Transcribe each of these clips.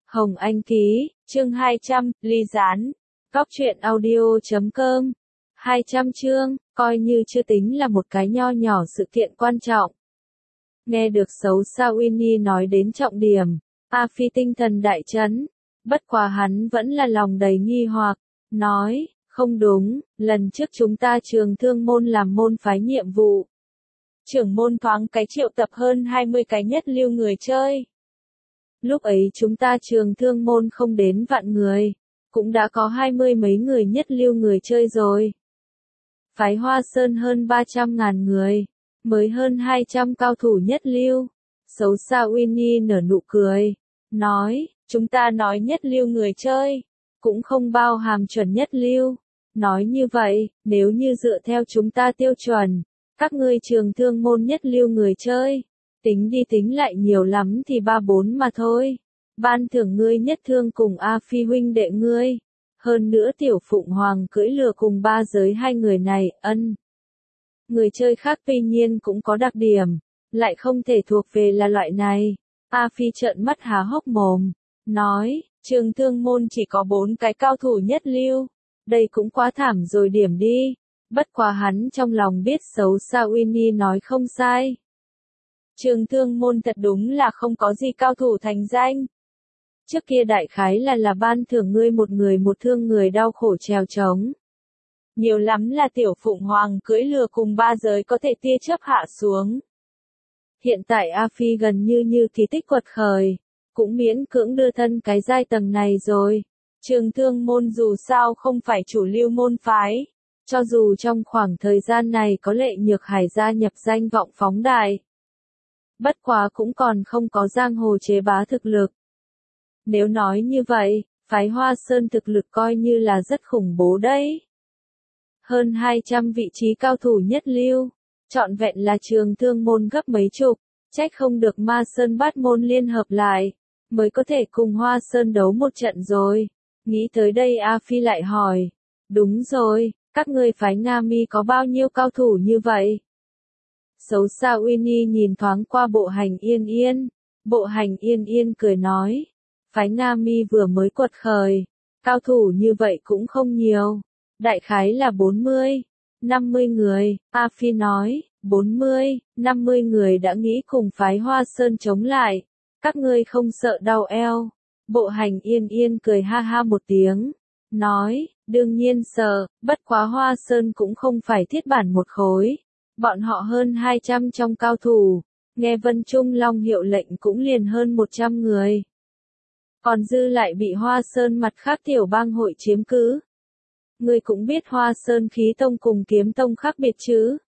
Hồng Anh ký, chương 200, ly gián. Cóc truyện audio.com. 200 chương, coi như chưa tính là một cái nho nhỏ sự kiện quan trọng. Nghe được xấu xa Winnie nói đến trọng điểm, A Phi tinh thần đại chấn. Bất quá hắn vẫn là lòng đầy nghi hoặc, nói, không đúng, lần trước chúng ta trường thương môn làm môn phái nhiệm vụ. Trưởng môn thoáng cái triệu tập hơn 20 cái nhất lưu người chơi. Lúc ấy chúng ta trường thương môn không đến vạn người, cũng đã có 20 mấy người nhất lưu người chơi rồi. Phái Hoa Sơn hơn 300.000 người, mới hơn 200 cao thủ nhất lưu. Xấu xa Winnie nở nụ cười, nói, chúng ta nói nhất lưu người chơi, cũng không bao hàm chuẩn nhất lưu. Nói như vậy, nếu như dựa theo chúng ta tiêu chuẩn, các ngươi trường thương môn nhất lưu người chơi, tính đi tính lại nhiều lắm thì 3-4 mà thôi. Ban thưởng ngươi nhất thương cùng A Phi huynh đệ ngươi. Hơn nữa tiểu Phụng Hoàng cưỡi lừa cùng ba giới hai người này, ân. Người chơi khác tuy nhiên cũng có đặc điểm, lại không thể thuộc về là loại này. A Phi trợn mắt há hốc mồm, nói, trường thương môn chỉ có 4 cái cao thủ nhất lưu. Đây cũng quá thảm rồi điểm đi. Bất quá hắn trong lòng biết xấu xa Winnie nói không sai. Trường thương môn thật đúng là không có gì cao thủ thành danh. Trước kia đại khái là ban thưởng ngươi một người một thương người đau khổ trèo trống. Nhiều lắm là tiểu Phụng Hoàng cưỡi lừa cùng ba giới có thể tia chớp hạ xuống. Hiện tại A Phi gần như kỳ tích quật khởi, cũng miễn cưỡng đưa thân cái giai tầng này rồi. Trường thương môn dù sao không phải chủ lưu môn phái. Cho dù trong khoảng thời gian này có Lệ Nhược Hải gia nhập danh vọng phóng đại. Bất quá cũng còn không có giang hồ chế bá thực lực. Nếu nói như vậy, phái Hoa Sơn thực lực coi như là rất khủng bố đấy. Hơn 200 vị trí cao thủ nhất lưu, trọn vẹn là trường thương môn gấp mấy chục, trách không được Ma Sơn Bát môn liên hợp lại, mới có thể cùng Hoa Sơn đấu một trận rồi. Nghĩ tới đây A Phi lại hỏi, đúng rồi, các ngươi phái Nga Mi có bao nhiêu cao thủ như vậy? Xấu xa Winnie nhìn thoáng qua Bộ Hành Yên Yên. Bộ Hành Yên Yên cười nói, phái Nga Mi vừa mới quật khởi, cao thủ như vậy cũng không nhiều. Đại khái là 40-50 người. A Phi nói, 40-50 người đã nghĩ cùng phái Hoa Sơn chống lại. Các ngươi không sợ đau eo. Bộ Hành Yên Yên cười ha ha một tiếng, nói, đương nhiên sợ, bất quá Hoa Sơn cũng không phải thiết bản một khối. Bọn họ hơn 200 trong cao thủ, nghe Vân Trung Long hiệu lệnh cũng liền hơn 100 người. Còn dư lại bị Hoa Sơn mặt khác tiểu bang hội chiếm cứ. Ngươi cũng biết Hoa Sơn khí tông cùng kiếm tông khác biệt chứ?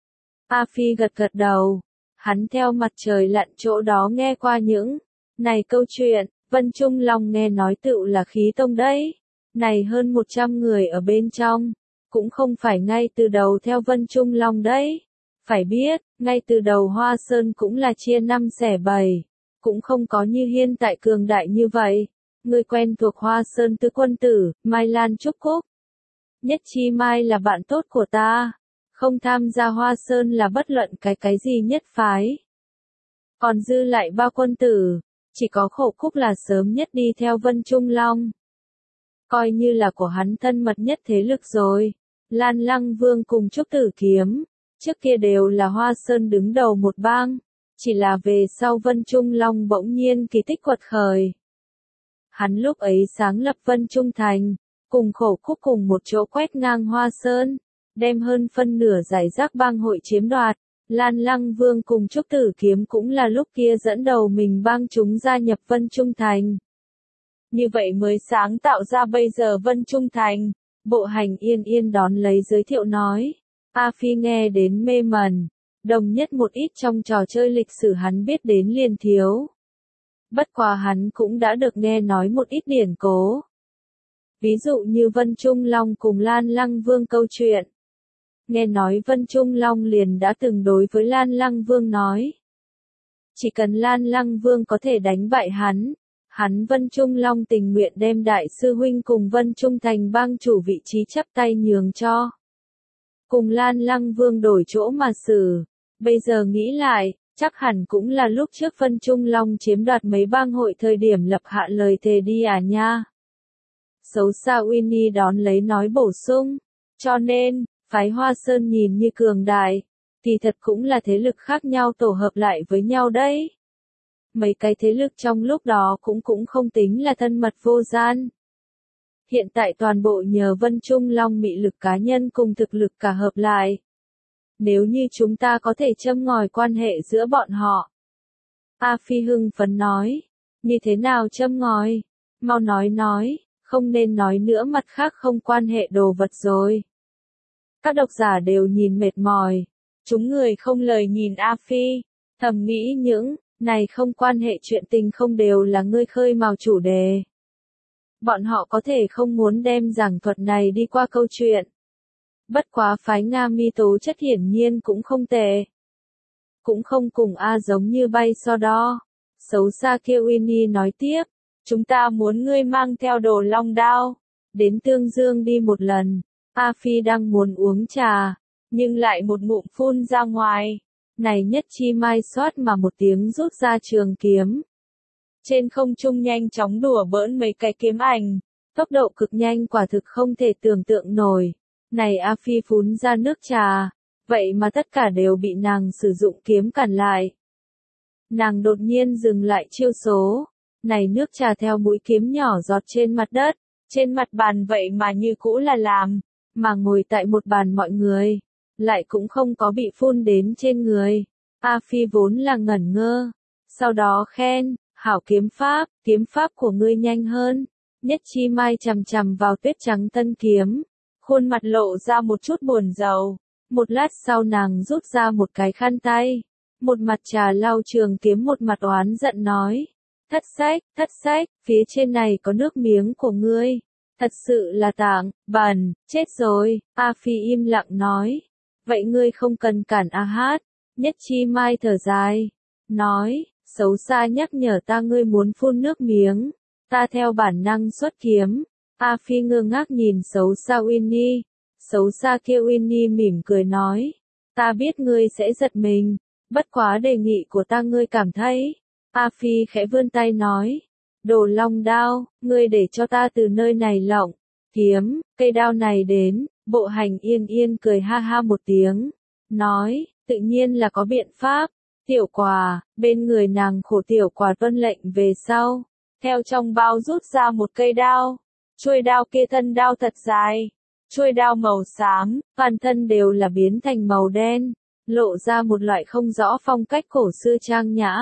A Phi gật gật đầu, hắn theo mặt trời lặn chỗ đó nghe qua những này câu chuyện. Vân Trung Long nghe nói tựu là khí tông đấy. Này hơn 100 người ở bên trong, cũng không phải ngay từ đầu theo Vân Trung Long đấy. Phải biết, ngay từ đầu Hoa Sơn cũng là chia 5 xẻ 7, cũng không có như hiện tại cường đại như vậy. Người quen thuộc Hoa Sơn Tứ Quân Tử, Mai Lan Trúc Cúc. Nhất Chi Mai là bạn tốt của ta, không tham gia Hoa Sơn là bất luận cái gì nhất phái. Còn dư lại ba quân tử. Chỉ có Khổ Cúc là sớm nhất đi theo Vân Trung Long. Coi như là của hắn thân mật nhất thế lực rồi. Lan Lăng Vương cùng Trúc Tử Kiếm, trước kia đều là Hoa Sơn đứng đầu một bang. Chỉ là về sau Vân Trung Long bỗng nhiên kỳ tích quật khởi. Hắn lúc ấy sáng lập Vân Trung Thành, cùng Khổ Cúc cùng một chỗ quét ngang Hoa Sơn, đem hơn phân nửa giải rác bang hội chiếm đoạt. Lan Lăng Vương cùng Trúc Tử Kiếm cũng là lúc kia dẫn đầu mình bang chúng gia nhập Vân Trung Thành. Như vậy mới sáng tạo ra bây giờ Vân Trung Thành. Bộ Hành Yên Yên đón lấy giới thiệu nói. A Phi nghe đến mê mẩn. Đồng nhất một ít trong trò chơi lịch sử hắn biết đến liền thiếu. Bất quá hắn cũng đã được nghe nói một ít điển cố. Ví dụ như Vân Trung Long cùng Lan Lăng Vương câu chuyện. Nghe nói Vân Trung Long liền đã từng đối với Lan Lăng Vương nói. Chỉ cần Lan Lăng Vương có thể đánh bại hắn Vân Trung Long tình nguyện đem đại sư huynh cùng Vân Trung Thành bang chủ vị trí chắp tay nhường cho. Cùng Lan Lăng Vương đổi chỗ mà xử. Bây giờ nghĩ lại, Chắc hẳn cũng là lúc trước Vân Trung Long chiếm đoạt mấy bang hội thời điểm lập hạ lời thề đi à nha. Xấu xa Winnie đón lấy nói bổ sung. Cho nên, phái Hoa Sơn nhìn như cường đại, thì thật cũng là thế lực khác nhau tổ hợp lại với nhau đấy. Mấy cái thế lực trong lúc đó cũng không tính là thân mật vô gian. Hiện tại toàn bộ nhờ Vân Trung Long mị lực cá nhân cùng thực lực cả hợp lại. Nếu như chúng ta có thể châm ngòi quan hệ giữa bọn họ. A Phi hưng phấn nói. Như thế nào châm ngòi? Mau nói, không nên nói nữa mặt khác không quan hệ đồ vật rồi. Các độc giả đều nhìn mệt mỏi. Chúng người không lời nhìn A Phi, thầm nghĩ những này không quan hệ chuyện tình không đều là ngươi khơi mào chủ đề. Bọn họ có thể không muốn đem giảng thuật này đi qua câu chuyện. Bất quá phái Nga Mi tố chất hiển nhiên cũng không tệ. Cũng không cùng A giống như bay so đo. Xấu xa kia Winnie nói tiếp. Chúng ta muốn ngươi mang theo đồ long đao. Đến Tương Dương đi một lần. A Phi đang muốn uống trà. Nhưng lại một ngụm phun ra ngoài. Này nhất chi mai xoát mà một tiếng rút ra trường kiếm. Trên không trung nhanh chóng đùa bỡn mấy cái kiếm ảnh. Tốc độ cực nhanh quả thực không thể tưởng tượng nổi. Này A Phi phun ra nước trà. Vậy mà tất cả đều bị nàng sử dụng kiếm cản lại. Nàng đột nhiên dừng lại chiêu số. Này nước trà theo mũi kiếm nhỏ giọt trên mặt đất. Trên mặt bàn vậy mà như cũ là làm. Mà ngồi tại một bàn mọi người. Lại cũng không có bị phun đến trên người. A Phi vốn là ngẩn ngơ. Sau đó khen, hảo kiếm pháp của ngươi nhanh hơn. Nhất chi mai chằm chằm vào tuyết trắng tân kiếm. Khuôn mặt lộ ra một chút buồn rầu. Một lát sau nàng rút ra một cái khăn tay. Một mặt trà lau trường kiếm một mặt oán giận nói. Thất sách, phía trên này có nước miếng của ngươi. Thật sự là tảng, bẩn, chết rồi. A Phi im lặng nói. Vậy ngươi không cần cản A Hát. Nhất chi mai thở dài. Nói, xấu xa nhắc nhở ta ngươi muốn phun nước miếng. Ta theo bản năng xuất kiếm. A Phi ngơ ngác nhìn xấu xa Winnie. Xấu xa kia Winnie mỉm cười nói. Ta biết ngươi sẽ giật mình. Bất quá đề nghị của ta ngươi cảm thấy. A Phi khẽ vươn tay nói. Đồ long đao, ngươi để cho ta từ nơi này lộng. Kiếm, cây đao này đến. Bộ hành yên cười ha ha một tiếng. Nói, tự nhiên là có biện pháp. Tiểu Quả, bên người nàng khổ Tiểu Quả tuân lệnh về sau. Theo trong bao rút ra một cây đao. Chuôi đao kia thân đao thật dài. Chuôi đao màu xám, toàn thân đều là biến thành màu đen. Lộ ra một loại không rõ phong cách cổ xưa trang nhã.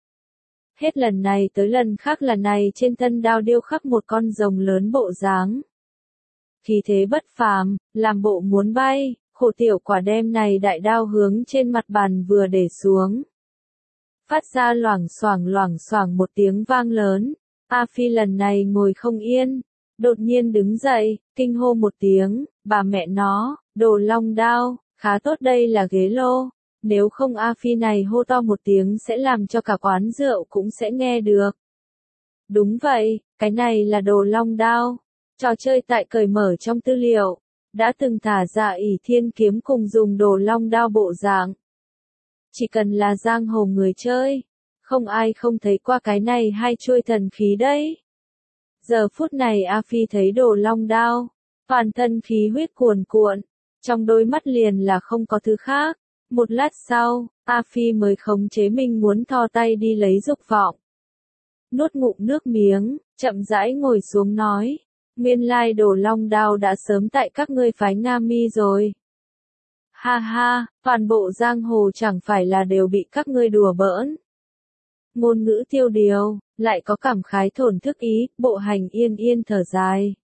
Hết lần này tới lần khác là này trên thân đao điêu khắc một con rồng lớn bộ dáng. Khí thế bất phàm, làm bộ muốn bay, khổ Tiểu Quả đem này đại đao hướng trên mặt bàn vừa để xuống. Phát ra loảng xoảng một tiếng vang lớn. A Phi lần này ngồi không yên, đột nhiên đứng dậy, kinh hô một tiếng, bà mẹ nó, đồ long đao, khá tốt đây là ghế lô. Nếu không A Phi này hô to một tiếng sẽ làm cho cả quán rượu cũng sẽ nghe được. Đúng vậy, cái này là đồ long đao. Trò chơi tại cởi mở trong tư liệu. Đã từng thả ra ỷ thiên kiếm cùng dùng đồ long đao bộ dạng. Chỉ cần là giang hồ người chơi. Không ai không thấy qua cái này hai chuôi thần khí đấy. Giờ phút này A Phi thấy đồ long đao. Toàn thân khí huyết cuồn cuộn. Trong đôi mắt liền là không có thứ khác. Một lát sau, A Phi mới khống chế mình muốn thò tay đi lấy dục vọng. Nuốt ngụm nước miếng, chậm rãi ngồi xuống nói. Nguyên lai đồ long đao đã sớm tại các ngươi phái Nga Mi rồi. Ha ha, toàn bộ giang hồ chẳng phải là đều bị các ngươi đùa bỡn. Ngôn ngữ tiêu điều, lại có cảm khái thổn thức ý, bộ hành yên thở dài.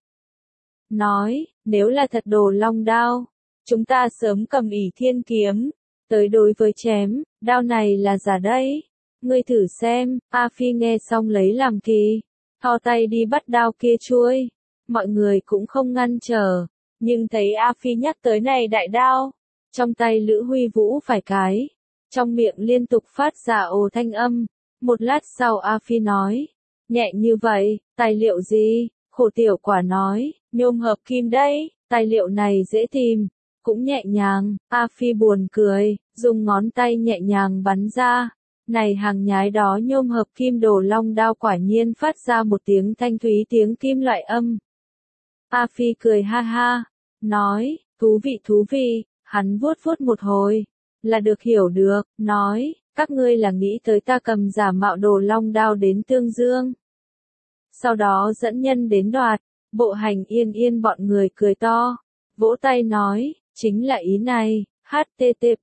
Nói, nếu là thật đồ long đao, chúng ta sớm cầm ỷ thiên kiếm, tới đối với chém, đao này là giả đấy. Ngươi thử xem, A Phi nghe xong lấy làm kỳ, thò tay đi bắt đao kia chuôi. Mọi người cũng không ngăn trở, nhưng thấy A Phi nhắc tới này đại đao, trong tay Lữ Huy Vũ phải cái, trong miệng liên tục phát ra ồ thanh âm. Một lát sau A Phi nói, nhẹ như vậy, tài liệu gì? Khổ Tiểu Quả nói, nhôm hợp kim đấy, tài liệu này dễ tìm, cũng nhẹ nhàng. A Phi buồn cười, dùng ngón tay nhẹ nhàng bắn ra, Này hàng nhái đó nhôm hợp kim đồ long đao quả nhiên phát ra một tiếng thanh thúy tiếng kim loại âm. A Phi cười ha ha, nói, thú vị, hắn vuốt vuốt một hồi, là được hiểu được, nói, các ngươi là nghĩ tới ta cầm giả mạo đồ long đao đến Tương Dương. Sau đó dẫn nhân đến đoạt, Bộ Hành Yên Yên bọn người cười to, vỗ tay nói, chính là ý này. http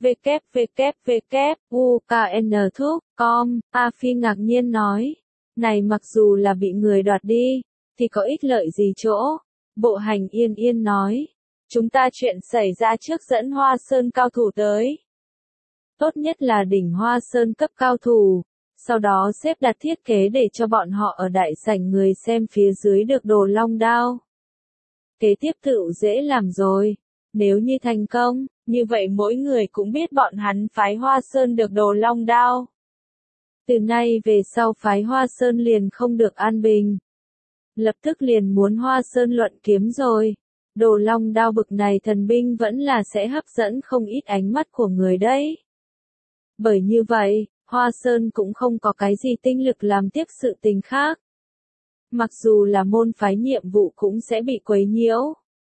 www.ukn.com. A Phi ngạc nhiên nói, này mặc dù là bị người đoạt đi, thì có ích lợi gì chỗ? Bộ Hành Yên Yên nói, chúng ta chuyện xảy ra trước dẫn Hoa Sơn cao thủ tới. Tốt nhất là đỉnh Hoa Sơn cấp cao thủ, sau đó xếp đặt thiết kế để cho bọn họ ở đại sảnh người xem phía dưới được đồ long đao. Kế tiếp tựu dễ làm rồi, nếu như thành công, như vậy mỗi người cũng biết bọn hắn phái Hoa Sơn được đồ long đao. Từ nay về sau phái Hoa Sơn liền không được an bình. Lập tức liền muốn Hoa Sơn luận kiếm rồi. Đồ long đao bực này thần binh vẫn là sẽ hấp dẫn không ít ánh mắt của người đấy. Bởi như vậy, Hoa Sơn cũng không có cái gì tinh lực làm tiếp sự tình khác. Mặc dù là môn phái nhiệm vụ cũng sẽ bị quấy nhiễu.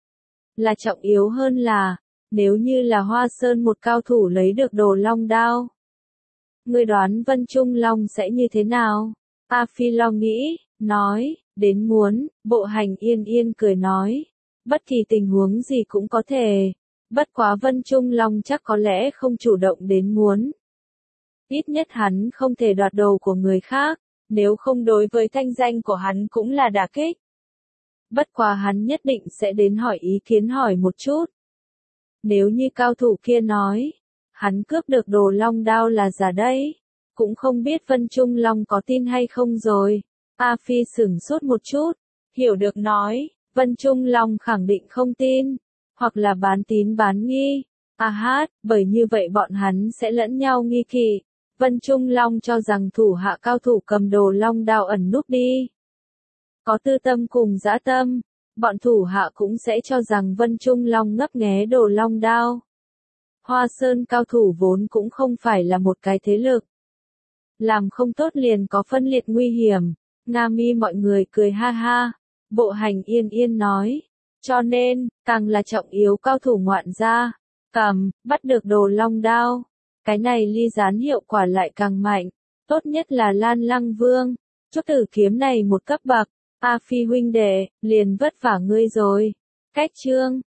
Là trọng yếu hơn là, nếu như là Hoa Sơn một cao thủ lấy được đồ long đao. Ngươi đoán Vân Trung Long sẽ như thế nào? A Phi lo nghĩ, nói, đến muốn, Bộ Hành Yên Yên cười nói, bất kỳ tình huống gì cũng có thể, bất quá Vân Trung Long chắc có lẽ không chủ động đến muốn. Ít nhất hắn không thể đoạt đồ của người khác, nếu không đối với thanh danh của hắn cũng là đả kích. Bất quá hắn nhất định sẽ đến hỏi ý kiến hỏi một chút. Nếu như cao thủ kia nói, hắn cướp được đồ long đao là giả đấy, cũng không biết Vân Trung Long có tin hay không rồi. A Phi sửng sốt một chút, hiểu được nói, Vân Trung Long khẳng định không tin, hoặc là bán tín bán nghi. Bởi như vậy bọn hắn sẽ lẫn nhau nghi kỵ. Vân Trung Long cho rằng thủ hạ cao thủ cầm đồ long đao ẩn núp đi. Có tư tâm cùng dã tâm, bọn thủ hạ cũng sẽ cho rằng Vân Trung Long ngấp nghé đồ long đao. Hoa Sơn cao thủ vốn cũng không phải là một cái thế lực. Làm không tốt liền có phân liệt nguy hiểm. Nga Mi mọi người cười ha ha. Bộ Hành Yên Yên nói. Cho nên, càng là trọng yếu cao thủ ngoạn gia. Bắt được đồ long đao. Cái này ly gián hiệu quả lại càng mạnh. Tốt nhất là Lan Lăng Vương. Chút tử kiếm này một cấp bậc. A Phi huynh đệ, liền vất vả ngươi rồi. Cách chương.